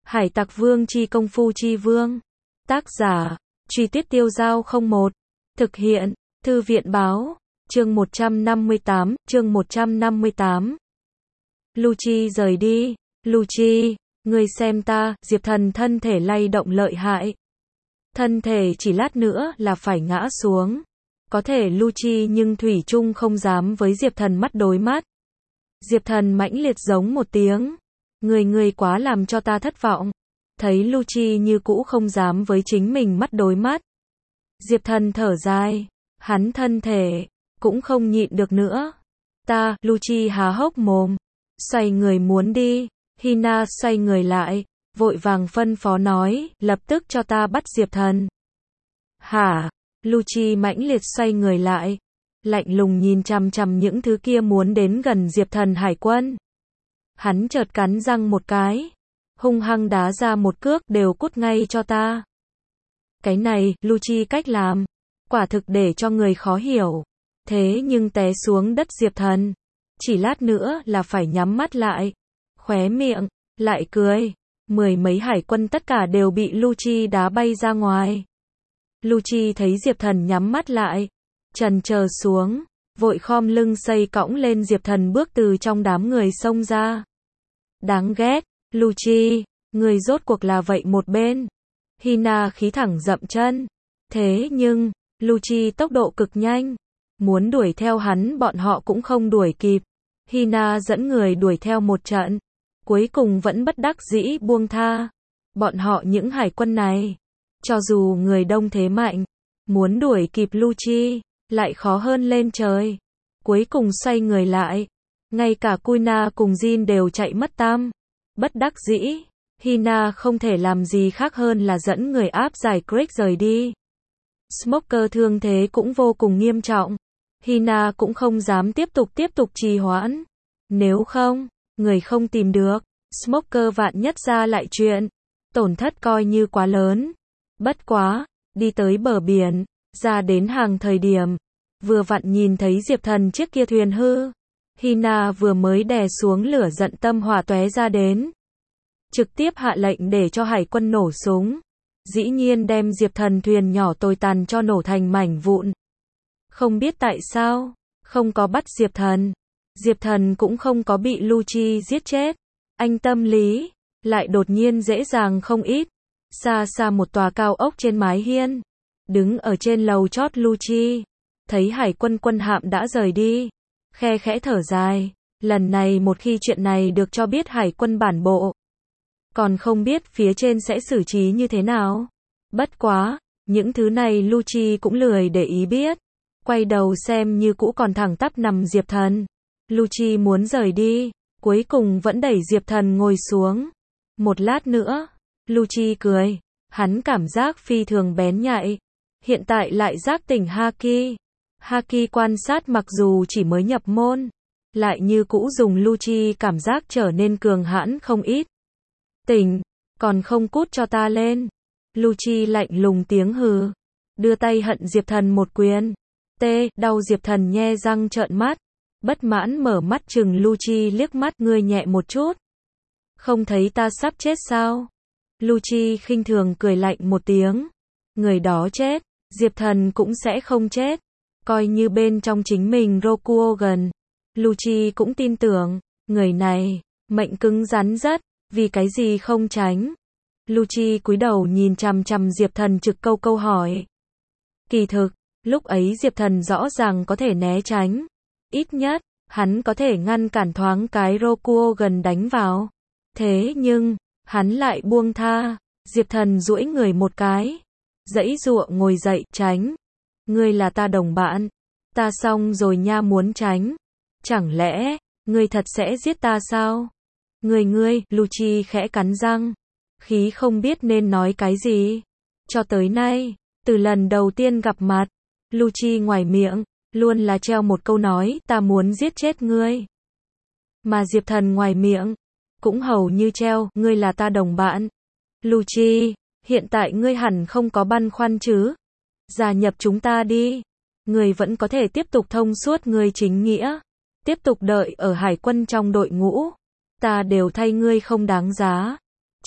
Hải Tặc Vương chi công phu chi vương. Tác giả, Truy Tuyết Tiêu Giao 01. Thực hiện, Thư viện báo. Chương 158, chương 158. Lucci rời đi. Lucci, ngươi xem ta, Diệp Thần thân thể lay động lợi hại. Thân thể chỉ lát nữa là phải ngã xuống. Có thể Lucci nhưng thủy chung không dám với Diệp Thần mắt đối mắt. Diệp Thần mãnh liệt giống một tiếng. Ngươi quá làm cho ta thất vọng. Thấy Lucci như cũ không dám với chính mình mắt đối mắt. Diệp Thần thở dài. Hắn thân thể cũng không nhịn được nữa. Lucci há hốc mồm. Xoay người muốn đi. Hina xoay người lại. Vội vàng phân phó nói, lập tức cho ta bắt Diệp Thần. Hả? Lucci mãnh liệt xoay người lại. Lạnh lùng nhìn chằm chằm những thứ kia muốn đến gần Diệp Thần hải quân. Hắn chợt cắn răng một cái. Hung hăng đá ra một cước, đều cút ngay cho ta. Cái này, Lucci cách làm. Quả thực để cho người khó hiểu. Thế nhưng té xuống đất Diệp Thần. Chỉ lát nữa là phải nhắm mắt lại. Khóe miệng, lại cười. Mười mấy hải quân tất cả đều bị Lucci đá bay ra ngoài. Lucci thấy Diệp Thần nhắm mắt lại. Chần chờ xuống. Vội khom lưng xây cõng lên Diệp Thần bước từ trong đám người xông ra. Đáng ghét. Lucci, người rốt cuộc là vậy một bên. Hina khí thẳng dậm chân. Thế nhưng, Lucci tốc độ cực nhanh. Muốn đuổi theo hắn bọn họ cũng không đuổi kịp. Hina dẫn người đuổi theo một trận. Cuối cùng vẫn bất đắc dĩ buông tha. Bọn họ những hải quân này. Cho dù người đông thế mạnh. Muốn đuổi kịp Lucci. Lại khó hơn lên trời. Cuối cùng xoay người lại. Ngay cả Kuina cùng Jin đều chạy mất tăm. Bất đắc dĩ. Hina không thể làm gì khác hơn là dẫn người áp giải Greg rời đi. Smoker thương thế cũng vô cùng nghiêm trọng. Hina cũng không dám tiếp tục trì hoãn. Nếu không, người không tìm được. Smoker vạn nhất ra lại chuyện. Tổn thất coi như quá lớn. Bất quá, đi tới bờ biển, ra đến hàng thời điểm. Vừa vặn nhìn thấy Diệp Thần chiếc kia thuyền hư. Hina vừa mới đè xuống lửa giận tâm hỏa tóe ra đến. Trực tiếp hạ lệnh để cho hải quân nổ súng. Dĩ nhiên đem Diệp Thần thuyền nhỏ tồi tàn cho nổ thành mảnh vụn. Không biết tại sao, không có bắt Diệp Thần. Diệp Thần cũng không có bị Lucci giết chết. Anh tâm lý, lại đột nhiên dễ dàng không ít. Xa xa một tòa cao ốc trên mái hiên. Đứng ở trên lầu chót Lucci. Thấy hải quân quân hạm đã rời đi. Khe khẽ thở dài. Lần này một khi chuyện này được cho biết hải quân bản bộ. Còn không biết phía trên sẽ xử trí như thế nào. Bất quá, những thứ này Lucci cũng lười để ý biết. Quay đầu xem như cũ còn thẳng tắp nằm Diệp Thần. Lucci muốn rời đi, cuối cùng vẫn đẩy Diệp Thần ngồi xuống. Một lát nữa, Lucci cười. Hắn cảm giác phi thường bén nhạy. Hiện tại lại giác tỉnh Haki. Haki quan sát mặc dù chỉ mới nhập môn, lại như cũ dùng Lucci cảm giác trở nên cường hãn không ít. Tỉnh, còn không cút cho ta lên. Lucci lạnh lùng tiếng hừ. Đưa tay hận Diệp Thần một quyền. Đau Diệp Thần nhe răng trợn mắt. Bất mãn mở mắt chừng Lucci liếc mắt, ngươi nhẹ một chút. Không thấy ta sắp chết sao? Lucci khinh thường cười lạnh một tiếng. Người đó chết, Diệp Thần cũng sẽ không chết. Coi như bên trong chính mình Rokuogan. Lucci cũng tin tưởng, người này, mệnh cứng rắn rất, vì cái gì không tránh. Lucci cúi đầu nhìn chằm chằm Diệp Thần trực câu hỏi. Kỳ thực, lúc ấy Diệp Thần rõ ràng có thể né tránh. Ít nhất, hắn có thể ngăn cản thoáng cái Rokuogan đánh vào. Thế nhưng, hắn lại buông tha. Diệp Thần duỗi người một cái. Giãy giụa ngồi dậy, tránh. Ngươi là ta đồng bạn. Ta xong rồi nha, muốn tránh. Chẳng lẽ, ngươi thật sẽ giết ta sao? Ngươi, Lucci khẽ cắn răng. Khí không biết nên nói cái gì. Cho tới nay, từ lần đầu tiên gặp mặt, Lucci ngoài miệng, luôn là treo một câu nói, ta muốn giết chết ngươi. Mà Diệp Thần ngoài miệng, cũng hầu như treo, ngươi là ta đồng bạn. Lucci, hiện tại ngươi hẳn không có băn khoăn chứ? Gia nhập chúng ta đi. Ngươi vẫn có thể tiếp tục thông suốt ngươi chính nghĩa. Tiếp tục đợi ở hải quân trong đội ngũ. Ta đều thay ngươi không đáng giá.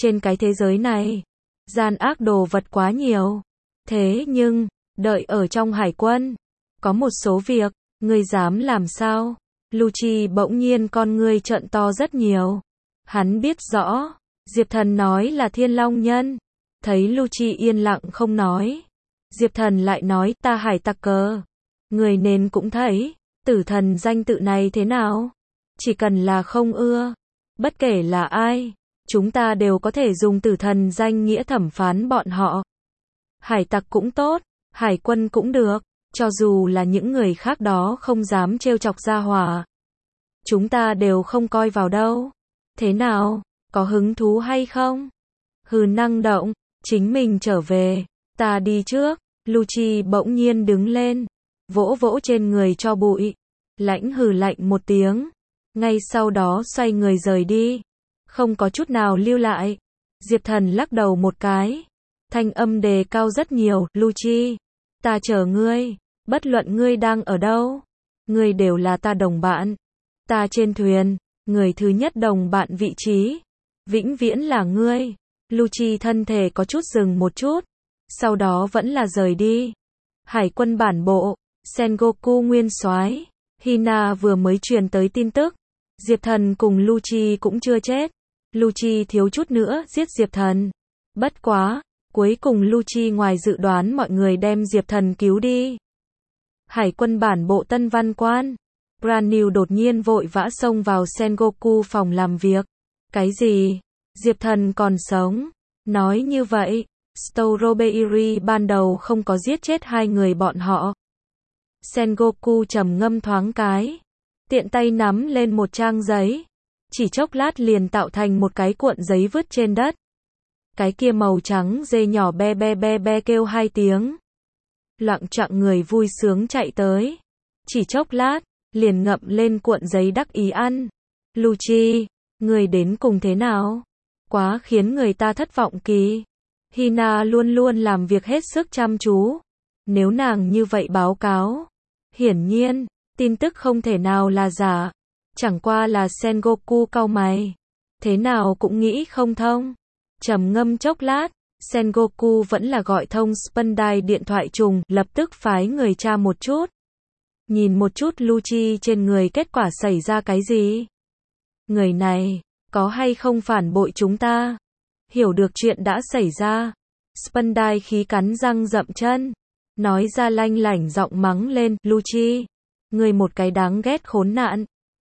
Trên cái thế giới này, gian ác đồ vật quá nhiều. Thế nhưng, đợi ở trong hải quân, có một số việc, ngươi dám làm sao? Lucci bỗng nhiên con ngươi trợn to rất nhiều. Hắn biết rõ, Diệp Thần nói là Thiên Long Nhân. Thấy Lucci yên lặng không nói, Diệp Thần lại nói ta hải tặc cờ. Người nên cũng thấy, tử thần danh tự này thế nào? Chỉ cần là không ưa, bất kể là ai, chúng ta đều có thể dùng tử thần danh nghĩa thẩm phán bọn họ. Hải tặc cũng tốt, hải quân cũng được, cho dù là những người khác đó không dám trêu chọc gia hỏa. Chúng ta đều không coi vào đâu. Thế nào, có hứng thú hay không? Hừ năng động, chính mình trở về, ta đi trước. Lucci bỗng nhiên đứng lên, vỗ vỗ trên người cho bụi, lãnh hừ lạnh một tiếng, ngay sau đó xoay người rời đi, không có chút nào lưu lại. Diệp Thần lắc đầu một cái, thanh âm đề cao rất nhiều, Lucci, ta chờ ngươi, bất luận ngươi đang ở đâu, ngươi đều là ta đồng bạn. Ta trên thuyền, người thứ nhất đồng bạn vị trí, vĩnh viễn là ngươi. Lucci thân thể có chút dừng một chút, sau đó vẫn là rời đi. Hải quân bản bộ, Sengoku nguyên soái, Hina vừa mới truyền tới tin tức, Diệp Thần cùng Lucci cũng chưa chết. Lucci thiếu chút nữa giết Diệp Thần. Bất quá, cuối cùng Lucci ngoài dự đoán mọi người đem Diệp Thần cứu đi. Hải quân bản bộ Tân Văn Quan, Brand New đột nhiên vội vã xông vào Sengoku phòng làm việc. Cái gì? Diệp Thần còn sống? Nói như vậy, Strawberry ban đầu không có giết chết hai người bọn họ. Sengoku trầm ngâm thoáng cái, tiện tay nắm lên một trang giấy, chỉ chốc lát liền tạo thành một cái cuộn giấy vứt trên đất. Cái kia màu trắng dê nhỏ be be be be kêu hai tiếng. Loạng choạng người vui sướng chạy tới, chỉ chốc lát, liền ngậm lên cuộn giấy đắc ý ăn. Lucci, người đến cùng thế nào? Quá khiến người ta thất vọng kì. Hina luôn luôn làm việc hết sức chăm chú. Nếu nàng như vậy báo cáo, hiển nhiên, tin tức không thể nào là giả. Chẳng qua là Sengoku cau mày. Thế nào cũng nghĩ không thông. Trầm ngâm chốc lát, Sengoku vẫn là gọi thông Spandai điện thoại trùng, lập tức phái người tra một chút. Nhìn một chút Lucci trên người kết quả xảy ra cái gì? Người này, có hay không phản bội chúng ta? Hiểu được chuyện đã xảy ra. Spandai khí cắn răng dậm chân, nói ra lanh lảnh giọng mắng lên, Lucci, ngươi một cái đáng ghét khốn nạn.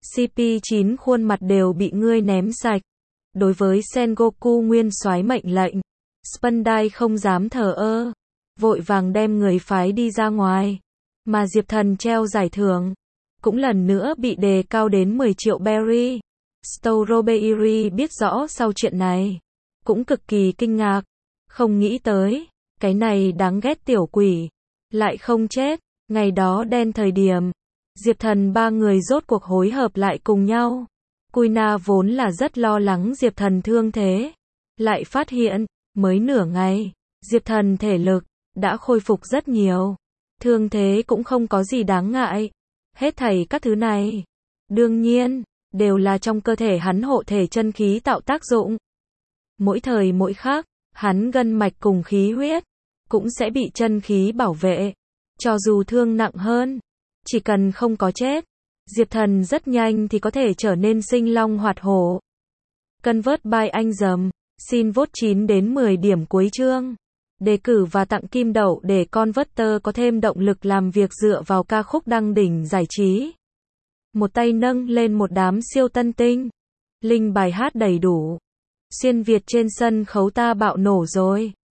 CP9 khuôn mặt đều bị ngươi ném sạch. Đối với Sengoku nguyên soái mệnh lệnh, Spandai không dám thờ ơ, vội vàng đem người phái đi ra ngoài. Mà Diệp Thần treo giải thưởng, cũng lần nữa bị đề cao đến 10 triệu berry. Strawberry biết rõ sau chuyện này, cũng cực kỳ kinh ngạc, không nghĩ tới, cái này đáng ghét tiểu quỷ, lại không chết. Ngày đó đen thời điểm, Diệp Thần ba người rốt cuộc hối hợp lại cùng nhau. Kuina vốn là rất lo lắng Diệp Thần thương thế, lại phát hiện, mới nửa ngày, Diệp Thần thể lực đã khôi phục rất nhiều, thương thế cũng không có gì đáng ngại. Hết thảy các thứ này, đương nhiên, đều là trong cơ thể hắn hộ thể chân khí tạo tác dụng. Mỗi thời mỗi khắc, hắn gân mạch cùng khí huyết cũng sẽ bị chân khí bảo vệ, cho dù thương nặng hơn, chỉ cần không có chết, Diệp Thần rất nhanh thì có thể trở nên sinh long hoạt hổ. Convert by anh dầm, xin vote 9 đến 10 điểm cuối chương. Đề cử và tặng kim đậu để Converter có thêm động lực làm việc dựa vào ca khúc đăng đỉnh giải trí. Một tay nâng lên một đám siêu tân tinh. Link bài hát đầy đủ. Xuyên Việt trên sân khấu ta bạo nổ rồi.